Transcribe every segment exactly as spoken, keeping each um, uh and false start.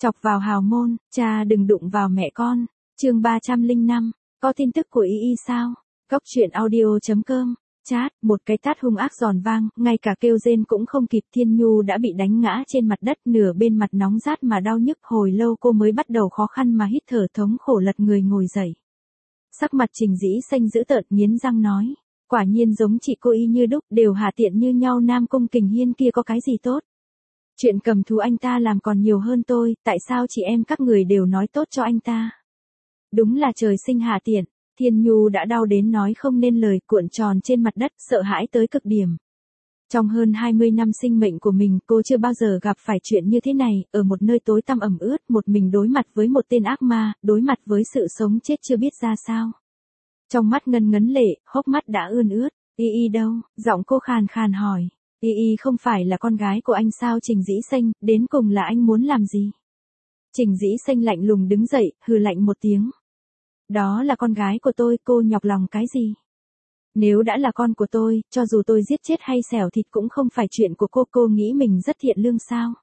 Chọc vào hào môn, cha đừng đụng vào mẹ con. Chương ba trăm lẻ năm, có tin tức của Y Y sao? Góc truyện audio chấm com. Chát, một cái tát hung ác giòn vang, ngay cả kêu rên cũng không kịp. Thiên Nhu đã bị đánh ngã trên mặt đất, nửa bên mặt nóng rát mà đau nhức. Hồi lâu cô mới bắt đầu khó khăn mà hít thở thống khổ lật người ngồi dậy. Sắc mặt Trình Dĩ Xanh dữ tợn, nghiến răng nói, quả nhiên giống chị cô y như đúc, đều hà tiện như nhau. Nam Cung Kình Hiên kia có cái gì tốt? Chuyện cầm thú anh ta làm còn nhiều hơn tôi, tại sao chị em các người đều nói tốt cho anh ta? Đúng là trời sinh hà tiện. Thiên Nhu đã đau đến nói không nên lời, cuộn tròn trên mặt đất, sợ hãi tới cực điểm. Trong hơn hai mươi năm sinh mệnh của mình, cô chưa bao giờ gặp phải chuyện như thế này, ở một nơi tối tăm ẩm ướt, một mình đối mặt với một tên ác ma, đối mặt với sự sống chết chưa biết ra sao. Trong mắt ngân ngấn lệ, hốc mắt đã ươn ướt. Y Y đâu? Giọng cô khàn khàn hỏi. Y Y không phải là con gái của anh sao? Trình Dĩ Xanh, đến cùng là anh muốn làm gì? Trình Dĩ Xanh lạnh lùng đứng dậy, hừ lạnh một tiếng. Đó là con gái của tôi, cô nhọc lòng cái gì? Nếu đã là con của tôi, cho dù tôi giết chết hay xẻo thịt cũng không phải chuyện của cô. Cô nghĩ mình rất thiện lương sao?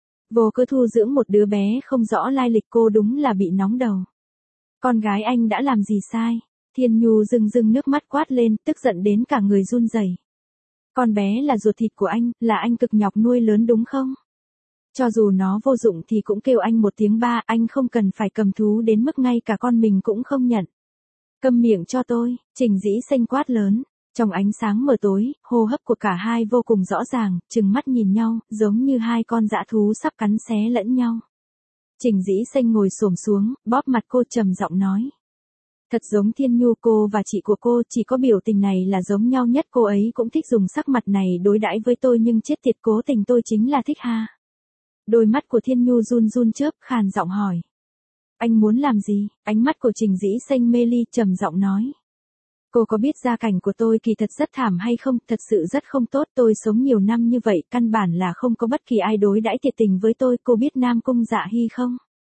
Vô cớ thu dưỡng một đứa bé không rõ lai lịch, cô đúng là bị nóng đầu. Con gái anh đã làm gì sai? Thiên Nhu rưng rưng nước mắt quát lên, tức giận đến cả người run rẩy. Con bé là ruột thịt của anh, là anh cực nhọc nuôi lớn đúng không? Cho dù nó vô dụng thì cũng kêu anh một tiếng ba, anh không cần phải cầm thú đến mức ngay cả con mình cũng không nhận. Câm miệng cho tôi, Trình Dĩ Xanh quát lớn. Trong ánh sáng mờ tối, hô hấp của cả hai vô cùng rõ ràng, trừng mắt nhìn nhau, giống như hai con dã thú sắp cắn xé lẫn nhau. Trình Dĩ Xanh ngồi xổm xuống, bóp mặt cô trầm giọng nói. Thật giống Thiên Nhu, cô và chị của cô, chỉ có biểu tình này là giống nhau nhất. Cô ấy cũng thích dùng sắc mặt này đối đãi với tôi, nhưng chết tiệt, cố tình tôi chính là thích ha. Đôi mắt của Thiên Nhu run run chớp, khàn giọng hỏi. Anh muốn làm gì? Ánh mắt của Trình Dĩ Xanh mê ly, trầm giọng nói. Cô có biết gia cảnh của tôi kỳ thật rất thảm hay không? Thật sự rất không tốt. Tôi sống nhiều năm như vậy, căn bản là không có bất kỳ ai đối đãi thiệt tình với tôi. Cô biết Nam Cung Dạ Hy không?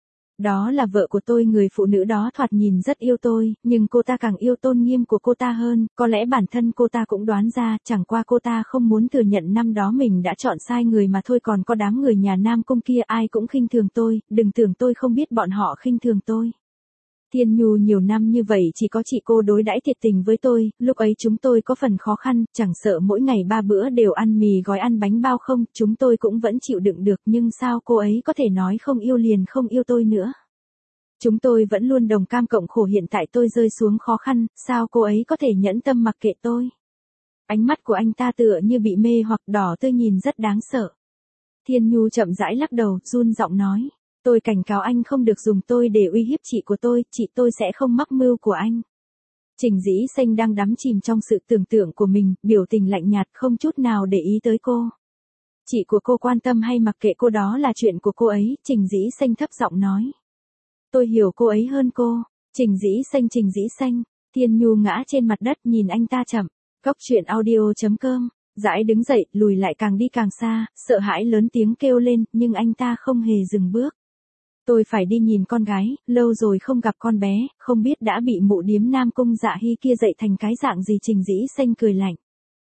Đó là vợ của tôi, người phụ nữ đó thoạt nhìn rất yêu tôi, nhưng cô ta càng yêu tôn nghiêm của cô ta hơn. Có lẽ bản thân cô ta cũng đoán ra, chẳng qua cô ta không muốn thừa nhận năm đó mình đã chọn sai người mà thôi. Còn có đám người nhà Nam Cung kia, ai cũng khinh thường tôi, đừng tưởng tôi không biết bọn họ khinh thường tôi. Thiên Nhu, nhiều năm như vậy chỉ có chị cô đối đãi thiệt tình với tôi, lúc ấy chúng tôi có phần khó khăn, chẳng sợ mỗi ngày ba bữa đều ăn mì gói ăn bánh bao không, chúng tôi cũng vẫn chịu đựng được, nhưng sao cô ấy có thể nói không yêu liền không yêu tôi nữa. Chúng tôi vẫn luôn đồng cam cộng khổ, hiện tại tôi rơi xuống khó khăn, sao cô ấy có thể nhẫn tâm mặc kệ tôi. Ánh mắt của anh ta tựa như bị mê hoặc, đỏ tươi nhìn rất đáng sợ. Thiên Nhu chậm rãi lắc đầu, run giọng nói. Tôi cảnh cáo anh không được dùng tôi để uy hiếp chị của tôi, chị tôi sẽ không mắc mưu của anh. Trình Dĩ Xanh đang đắm chìm trong sự tưởng tượng của mình, biểu tình lạnh nhạt, không chút nào để ý tới cô. Chị của cô quan tâm hay mặc kệ cô đó là chuyện của cô ấy, Trình Dĩ Xanh thấp giọng nói. Tôi hiểu cô ấy hơn cô. Trình Dĩ Xanh, Trình Dĩ Xanh. Thiên Nhu ngã trên mặt đất nhìn anh ta chậm. Góc truyện audio chấm com. Dãi đứng dậy, lùi lại càng đi càng xa, sợ hãi lớn tiếng kêu lên, nhưng anh ta không hề dừng bước. Tôi phải đi nhìn con gái, lâu rồi không gặp con bé, không biết đã bị mụ điếm Nam Cung Dạ Hy kia dạy thành cái dạng gì. Trình Dĩ Xanh cười lạnh.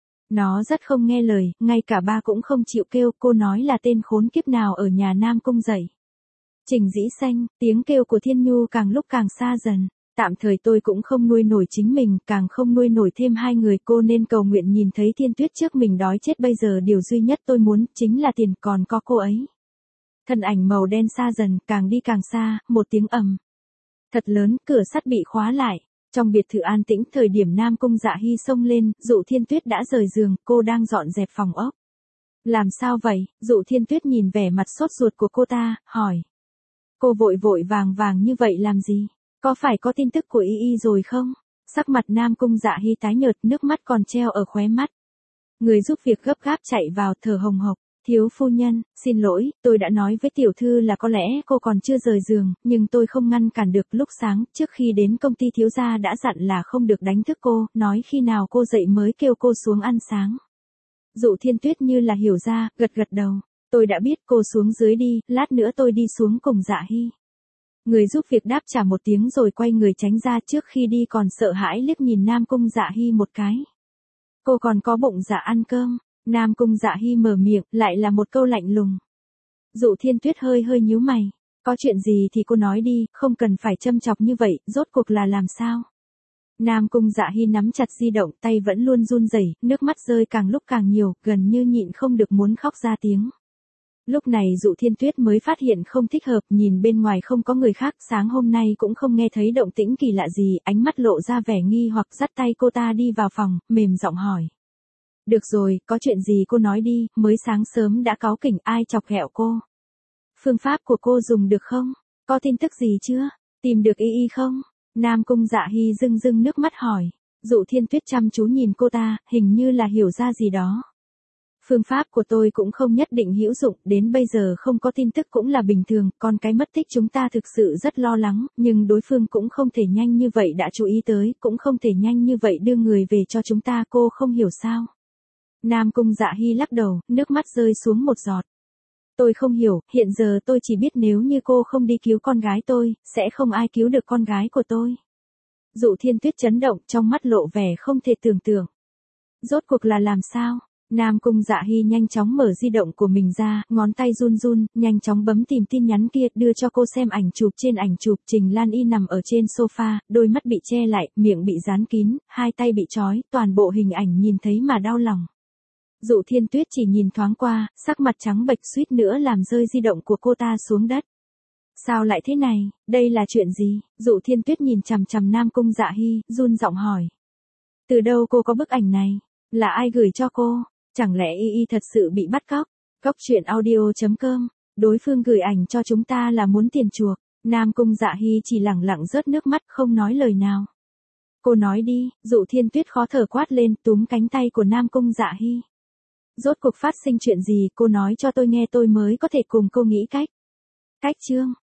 Nó rất không nghe lời, ngay cả ba cũng không chịu kêu, cô nói là tên khốn kiếp nào ở nhà Nam Cung dạy. Trình Dĩ Xanh, tiếng kêu của Thiên Nhu càng lúc càng xa dần. Tạm thời tôi cũng không nuôi nổi chính mình, càng không nuôi nổi thêm hai người. Cô nên cầu nguyện nhìn thấy Thiên Tuyết trước mình đói chết. Bây giờ điều duy nhất tôi muốn, chính là tiền, còn có cô ấy. Thân ảnh màu đen xa dần, càng đi càng xa, một tiếng ầm thật lớn, cửa sắt bị khóa lại. Trong biệt thự an tĩnh, thời điểm Nam Cung Dạ Hy xông lên, Dụ Thiên Tuyết đã rời giường, cô đang dọn dẹp phòng ốc. Làm sao vậy? Dụ Thiên Tuyết nhìn vẻ mặt sốt ruột của cô ta, hỏi. Cô vội vội vàng vàng như vậy làm gì? Có phải có tin tức của Y Y rồi không? Sắc mặt Nam Cung Dạ Hy tái nhợt, nước mắt còn treo ở khóe mắt. Người giúp việc gấp gáp chạy vào, thở hồng hộc. Thiếu phu nhân, xin lỗi, tôi đã nói với tiểu thư là có lẽ cô còn chưa rời giường, nhưng tôi không ngăn cản được. Lúc sáng, trước khi đến công ty thiếu gia đã dặn là không được đánh thức cô, nói khi nào cô dậy mới kêu cô xuống ăn sáng. Dụ Thiên Tuyết như là hiểu ra, gật gật đầu. Tôi đã biết, cô xuống dưới đi, lát nữa tôi đi xuống cùng Dạ Hy. Người giúp việc đáp trả một tiếng rồi quay người tránh ra, trước khi đi còn sợ hãi liếc nhìn Nam Cung Dạ Hy một cái. Cô còn có bụng dạ ăn cơm. Nam Cung Dạ Hy mở miệng, lại là một câu lạnh lùng. Dụ Thiên Tuyết hơi hơi nhíu mày. Có chuyện gì thì cô nói đi, không cần phải châm chọc như vậy, rốt cuộc là làm sao? Nam Cung Dạ Hy nắm chặt di động, tay vẫn luôn run rẩy, nước mắt rơi càng lúc càng nhiều, gần như nhịn không được muốn khóc ra tiếng. Lúc này Dụ Thiên Tuyết mới phát hiện không thích hợp, nhìn bên ngoài không có người khác, sáng hôm nay cũng không nghe thấy động tĩnh kỳ lạ gì, ánh mắt lộ ra vẻ nghi hoặc, dắt tay cô ta đi vào phòng, mềm giọng hỏi. Được rồi, có chuyện gì cô nói đi, mới sáng sớm đã cáu kỉnh, ai chọc ghẹo cô? Phương pháp của cô dùng được không? Có tin tức gì chưa? Tìm được y y không? Nam Cung Dạ Hy rưng rưng nước mắt hỏi. Dụ Thiên Tuyết chăm chú nhìn cô ta, hình như là hiểu ra gì đó. Phương pháp của tôi cũng không nhất định hữu dụng, đến bây giờ không có tin tức cũng là bình thường, còn cái mất tích chúng ta thực sự rất lo lắng, nhưng đối phương cũng không thể nhanh như vậy đã chú ý tới, cũng không thể nhanh như vậy đưa người về cho chúng ta, cô không hiểu sao? Nam Cung Dạ Hy lắc đầu, nước mắt rơi xuống một giọt. Tôi không hiểu, hiện giờ tôi chỉ biết nếu như cô không đi cứu con gái tôi, sẽ không ai cứu được con gái của tôi. Dụ Thiên Tuyết chấn động, trong mắt lộ vẻ không thể tưởng tượng. Rốt cuộc là làm sao? Nam Cung Dạ Hy nhanh chóng mở di động của mình ra, ngón tay run run, nhanh chóng bấm tìm tin nhắn kia, đưa cho cô xem ảnh chụp. Trên ảnh chụp Trình Lan Y nằm ở trên sofa, đôi mắt bị che lại, miệng bị dán kín, hai tay bị trói, toàn bộ hình ảnh nhìn thấy mà đau lòng. Dụ Thiên Tuyết chỉ nhìn thoáng qua, sắc mặt trắng bệch suýt nữa làm rơi di động của cô ta xuống đất. Sao lại thế này, đây là chuyện gì? Dụ Thiên Tuyết nhìn chằm chằm Nam Cung Dạ Hy, run giọng hỏi. Từ đâu cô có bức ảnh này? Là ai gửi cho cô? Chẳng lẽ y y thật sự bị bắt cóc? Cóc truyện audio chấm com, đối phương gửi ảnh cho chúng ta là muốn tiền chuộc. Nam Cung Dạ Hy chỉ lẳng lặng rớt nước mắt không nói lời nào. Cô nói đi, Dụ Thiên Tuyết khó thở quát lên, túm cánh tay của Nam Cung Dạ Hy. Rốt cuộc phát sinh chuyện gì, cô nói cho tôi nghe tôi mới có thể cùng cô nghĩ cách. Cách chương.